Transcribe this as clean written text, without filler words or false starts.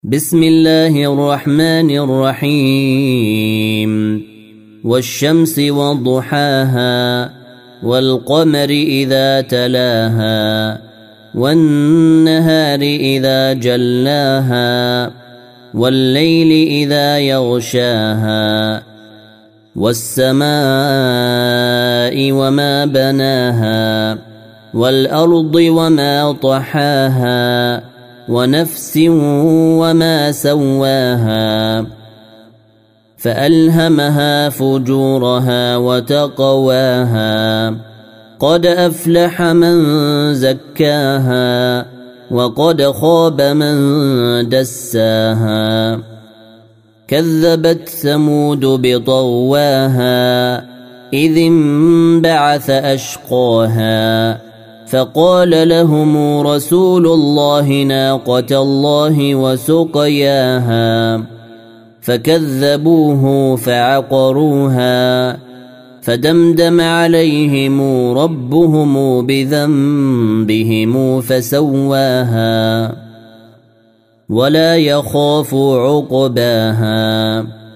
بسم الله الرحمن الرحيم والشمس وضحاها والقمر إذا تلاها والنهار إذا جلاها والليل إذا يغشاها والسماء وما بناها والأرض وما طحاها ونفس وما سواها فألهمها فجورها وتقواها قد أفلح من زكاها وقد خاب من دساها كذبت ثمود بطغواها إذ انبعث أشقاها فقال لهم رسول الله ناقة الله وسقياها فكذبوه فعقروها فدمدم عليهم ربهم بذنبهم فسواها ولا يخاف عقباها